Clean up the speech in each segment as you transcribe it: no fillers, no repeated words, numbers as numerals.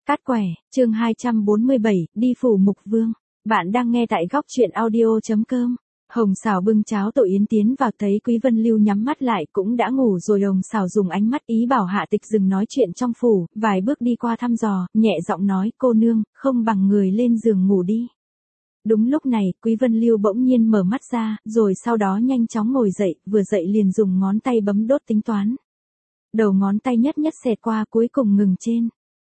Cát quẻ, chương 247, đi phủ mục vương. Bạn đang nghe tại góc truyện audio.com. Hồng Sảo bưng cháo tổ yến tiến vào thấy Quý Vân Lưu nhắm mắt lại cũng đã ngủ rồi. Hồng Sảo dùng ánh mắt ý bảo Hạ Tịch dừng nói chuyện trong phủ, vài bước đi qua thăm dò, nhẹ giọng nói, cô nương, không bằng người lên giường ngủ đi. Đúng lúc này, Quý Vân Lưu bỗng nhiên mở mắt ra, rồi sau đó nhanh chóng ngồi dậy, vừa dậy liền dùng ngón tay bấm đốt tính toán. Đầu ngón tay nhất nhất xẹt qua cuối cùng ngừng trên.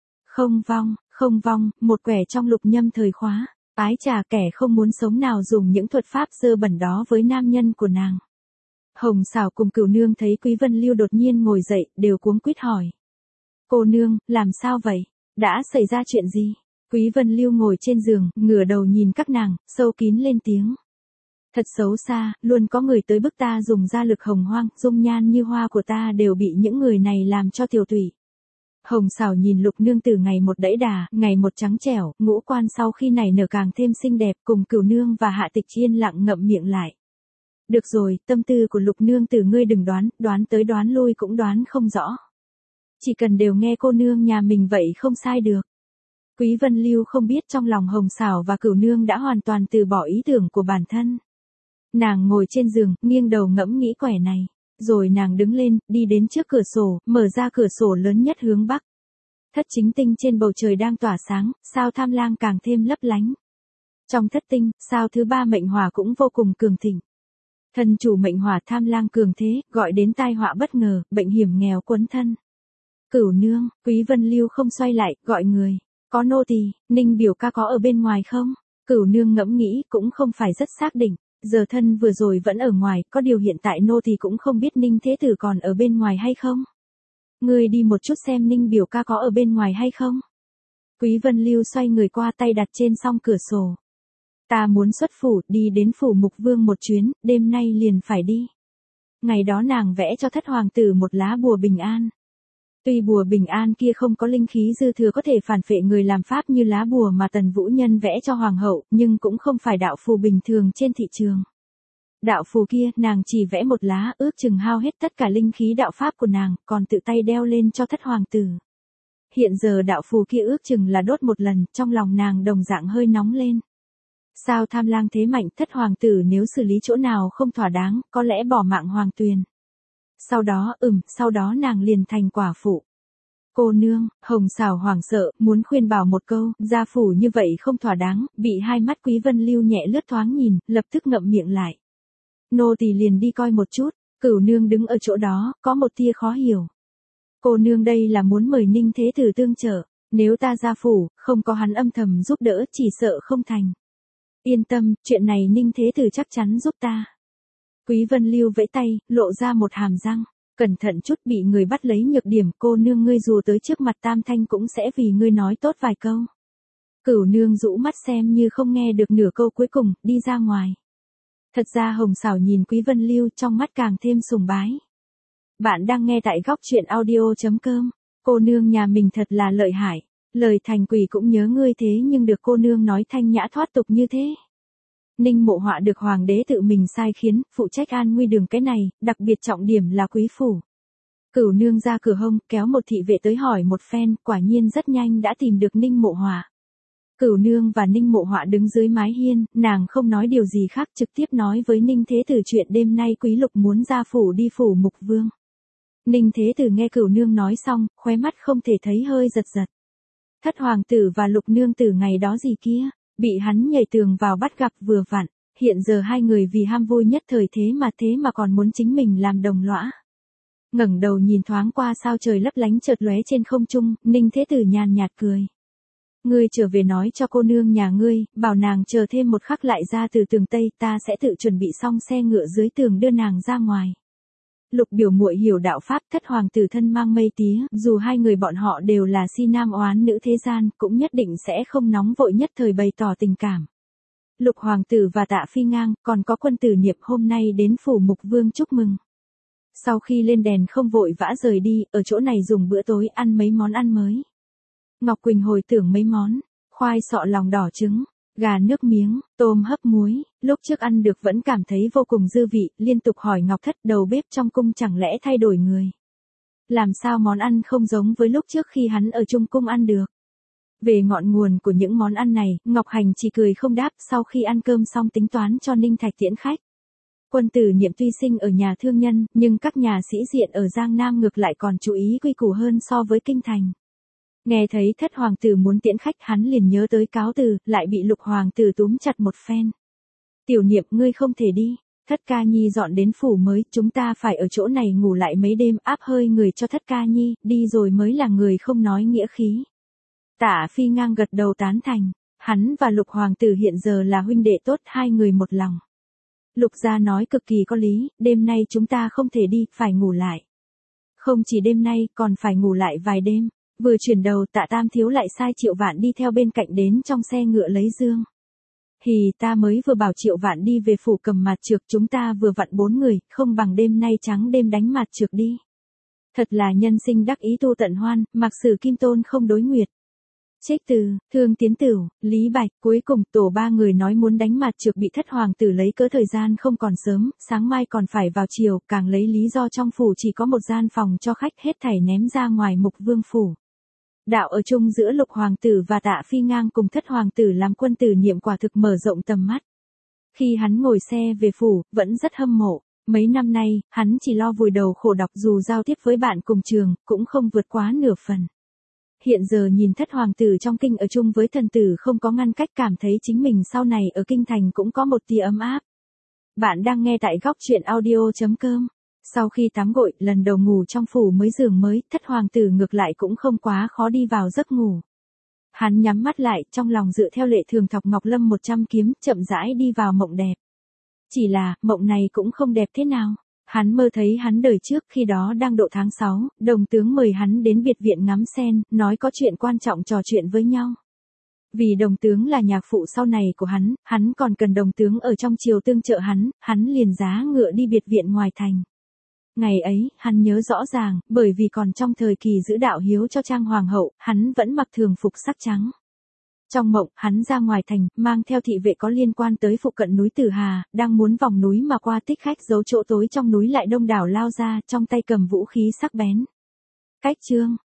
Không vong, một quẻ trong lục nhâm thời khóa. Ái trà kẻ không muốn sống nào dùng những thuật pháp dơ bẩn đó với nam nhân của nàng. Hồng Sảo cùng Cửu Nương thấy Quý Vân Lưu đột nhiên ngồi dậy, đều cuống quýt hỏi. Cô nương, làm sao vậy? Đã xảy ra chuyện gì? Quý Vân Lưu ngồi trên giường, ngửa đầu nhìn các nàng, sâu kín lên tiếng. Thật xấu xa, luôn có người tới bức ta dùng ra lực hồng hoang, dung nhan như hoa của ta đều bị những người này làm cho tiêu tụy. Hồng Sảo nhìn Lục nương tử ngày một đẫy đà, ngày một trắng trẻo, ngũ quan sau khi này nở càng thêm xinh đẹp, cùng Cửu Nương và Hạ Tịch yên lặng ngậm miệng lại. Được rồi, tâm tư của Lục nương tử ngươi đừng đoán tới đoán lui cũng đoán không rõ. Chỉ cần đều nghe cô nương nhà mình vậy không sai được. Quý Vân Lưu không biết trong lòng Hồng Sảo và Cửu Nương đã hoàn toàn từ bỏ ý tưởng của bản thân. Nàng ngồi trên giường, nghiêng đầu ngẫm nghĩ quẻ này. Rồi nàng đứng lên, đi đến trước cửa sổ, mở ra cửa sổ lớn nhất hướng bắc. Thất chính tinh trên bầu trời đang tỏa sáng, sao Tham Lang càng thêm lấp lánh. Trong thất tinh, sao thứ ba mệnh hỏa cũng vô cùng cường thịnh. Thần chủ mệnh hỏa Tham Lang cường thế, gọi đến tai họa bất ngờ, bệnh hiểm nghèo quấn thân. Cửu nương, Quý Vân Lưu không xoay lại, gọi người. Có nô tỳ, Ninh biểu ca có ở bên ngoài không? Cửu nương ngẫm nghĩ, cũng không phải rất xác định. Giờ thân vừa rồi vẫn ở ngoài, có điều hiện tại nô thì cũng không biết Ninh Thế Tử còn ở bên ngoài hay không. Ngươi đi một chút xem Ninh biểu ca có ở bên ngoài hay không. Quý Vân Lưu xoay người qua tay đặt trên song cửa sổ. Ta muốn xuất phủ, đi đến phủ mục vương một chuyến, đêm nay liền phải đi. Ngày đó nàng vẽ cho thất hoàng tử một lá bùa bình an. Tuy bùa bình an kia không có linh khí dư thừa có thể phản phệ người làm pháp như lá bùa mà Tần Vũ Nhân vẽ cho hoàng hậu, nhưng cũng không phải đạo phù bình thường trên thị trường. Đạo phù kia, nàng chỉ vẽ một lá, ước chừng hao hết tất cả linh khí đạo pháp của nàng, còn tự tay đeo lên cho thất hoàng tử. Hiện giờ đạo phù kia ước chừng là đốt một lần, trong lòng nàng đồng dạng hơi nóng lên. Sao Tham Lang thế mạnh, thất hoàng tử nếu xử lý chỗ nào không thỏa đáng, có lẽ bỏ mạng hoàng tuyền. Sau đó nàng liền thành quả phụ. Cô nương, Hồng Sảo hoảng sợ, muốn khuyên bảo một câu, gia phủ như vậy không thỏa đáng, bị hai mắt Quý Vân Lưu nhẹ lướt thoáng nhìn, lập tức ngậm miệng lại. Nô tỳ liền đi coi một chút, Cửu nương đứng ở chỗ đó, có một tia khó hiểu. Cô nương đây là muốn mời Ninh Thế Tử tương trợ, nếu ta gia phủ, không có hắn âm thầm giúp đỡ chỉ sợ không thành. Yên tâm, chuyện này Ninh Thế Tử chắc chắn giúp ta. Quý Vân Lưu vẫy tay, lộ ra một hàm răng, cẩn thận chút bị người bắt lấy nhược điểm, cô nương ngươi dù tới trước mặt Tam Thanh cũng sẽ vì ngươi nói tốt vài câu. Cửu nương rũ mắt xem như không nghe được nửa câu cuối cùng, đi ra ngoài. Thật ra Hồng Sảo nhìn Quý Vân Lưu trong mắt càng thêm sùng bái. Bạn đang nghe tại góc truyện audio.com, cô nương nhà mình thật là lợi hại, lời thành quỷ cũng nhớ ngươi thế nhưng được cô nương nói thanh nhã thoát tục như thế. Ninh Mộ Họa được hoàng đế tự mình sai khiến, phụ trách an nguy đường cái này, đặc biệt trọng điểm là quý phủ. Cửu nương ra cửa hông, kéo một thị vệ tới hỏi một phen, quả nhiên rất nhanh đã tìm được Ninh Mộ Họa. Cửu nương và Ninh Mộ Họa đứng dưới mái hiên, nàng không nói điều gì khác trực tiếp nói với Ninh Thế Tử chuyện đêm nay Quý Lục muốn ra phủ đi phủ mục vương. Ninh Thế Tử nghe Cửu nương nói xong, khóe mắt không thể thấy hơi giật giật. Thất hoàng tử và Lục nương tử ngày đó gì kia? Bị hắn nhảy tường vào bắt gặp vừa vặn, hiện giờ hai người vì ham vui nhất thời thế mà còn muốn chính mình làm đồng lõa. Ngẩng đầu nhìn thoáng qua sao trời lấp lánh chợt lóe trên không trung, Ninh Thế Tử nhàn nhạt cười. Ngươi trở về nói cho cô nương nhà ngươi, bảo nàng chờ thêm một khắc lại ra từ tường Tây, ta sẽ tự chuẩn bị xong xe ngựa dưới tường đưa nàng ra ngoài. Lục biểu muội hiểu đạo pháp, thất hoàng tử thân mang mây tía, dù hai người bọn họ đều là si nam oán nữ thế gian, cũng nhất định sẽ không nóng vội nhất thời bày tỏ tình cảm. Lục hoàng tử và Tạ Phi Ngang, còn có Quân Tử Niệm hôm nay đến phủ mục vương chúc mừng. Sau khi lên đèn không vội vã rời đi, ở chỗ này dùng bữa tối ăn mấy món ăn mới. Ngọc Quỳnh hồi tưởng mấy món, khoai sọ lòng đỏ trứng, gà nước miếng, tôm hấp muối, lúc trước ăn được vẫn cảm thấy vô cùng dư vị, liên tục hỏi Ngọc Thất đầu bếp trong cung chẳng lẽ thay đổi người. Làm sao món ăn không giống với lúc trước khi hắn ở trung cung ăn được. Về ngọn nguồn của những món ăn này, Ngọc Hành chỉ cười không đáp. Sau khi ăn cơm xong tính toán cho Ninh Thạch tiễn khách. Quân Tử Nhiệm tuy sinh ở nhà thương nhân, nhưng các nhà sĩ diện ở Giang Nam ngược lại còn chú ý quy củ hơn so với kinh thành. Nghe thấy thất hoàng tử muốn tiễn khách, hắn liền nhớ tới cáo từ, lại bị Lục hoàng tử túm chặt một phen. Tiểu Niệm, ngươi không thể đi. Thất ca nhi dọn đến phủ mới, chúng ta phải ở chỗ này ngủ lại mấy đêm, áp hơi người cho thất ca nhi, đi rồi mới là người không nói nghĩa khí. Tạ Phi Ngang gật đầu tán thành, hắn và Lục hoàng tử hiện giờ là huynh đệ tốt, hai người một lòng. Lục gia nói cực kỳ có lý, đêm nay chúng ta không thể đi, phải ngủ lại. Không chỉ đêm nay, còn phải ngủ lại vài đêm. Vừa chuyển đầu, Tạ Tam thiếu lại sai Triệu Vạn đi theo bên cạnh đến trong xe ngựa lấy dương. Hì, ta mới vừa bảo Triệu Vạn đi về phủ cầm mạt trược, chúng ta vừa vặn 4 người, không bằng đêm nay trắng đêm đánh mạt trược đi. Thật là nhân sinh đắc ý tu tận hoan, mặc sử kim tôn không đối nguyệt. Trích từ, Thương Tiến Tửu, Lý Bạch, cuối cùng tổ 3 người nói muốn đánh mạt trược bị thất hoàng tử lấy cớ thời gian không còn sớm, sáng mai còn phải vào chiều, càng lấy lý do trong phủ chỉ có một gian phòng cho khách, hết thảy ném ra ngoài Mục Vương phủ. Đạo ở chung giữa Lục hoàng tử và Tạ Phi Ngang cùng thất hoàng tử làm Quân Tử Nhiệm quả thực mở rộng tầm mắt. Khi hắn ngồi xe về phủ, vẫn rất hâm mộ. Mấy năm nay, hắn chỉ lo vùi đầu khổ đọc, dù giao tiếp với bạn cùng trường, cũng không vượt quá nửa phần. Hiện giờ nhìn thất hoàng tử trong kinh ở chung với thần tử không có ngăn cách, cảm thấy chính mình sau này ở kinh thành cũng có một tia ấm áp. Bạn đang nghe tại góc truyện audio.com. Sau khi tắm gội, lần đầu ngủ trong phủ mới giường mới, thất hoàng tử ngược lại cũng không quá khó đi vào giấc ngủ. Hắn nhắm mắt lại, trong lòng dựa theo lệ thường thọc Ngọc Lâm 100 kiếm, chậm rãi đi vào mộng đẹp. Chỉ là, mộng này cũng không đẹp thế nào. Hắn mơ thấy hắn đời trước, khi đó đang độ tháng 6, đồng tướng mời hắn đến biệt viện ngắm sen, nói có chuyện quan trọng trò chuyện với nhau. Vì đồng tướng là nhạc phụ sau này của hắn còn cần đồng tướng ở trong triều tương trợ hắn liền giá ngựa đi biệt viện ngoài thành. Ngày ấy, hắn nhớ rõ ràng, bởi vì còn trong thời kỳ giữ đạo hiếu cho Trang Hoàng hậu, hắn vẫn mặc thường phục sắc trắng. Trong mộng, hắn ra ngoài thành, mang theo thị vệ có liên quan tới phụ cận núi Tử Hà, đang muốn vòng núi mà qua Tích Khách giấu chỗ tối trong núi lại đông đảo lao ra, trong tay cầm vũ khí sắc bén. Cách chương,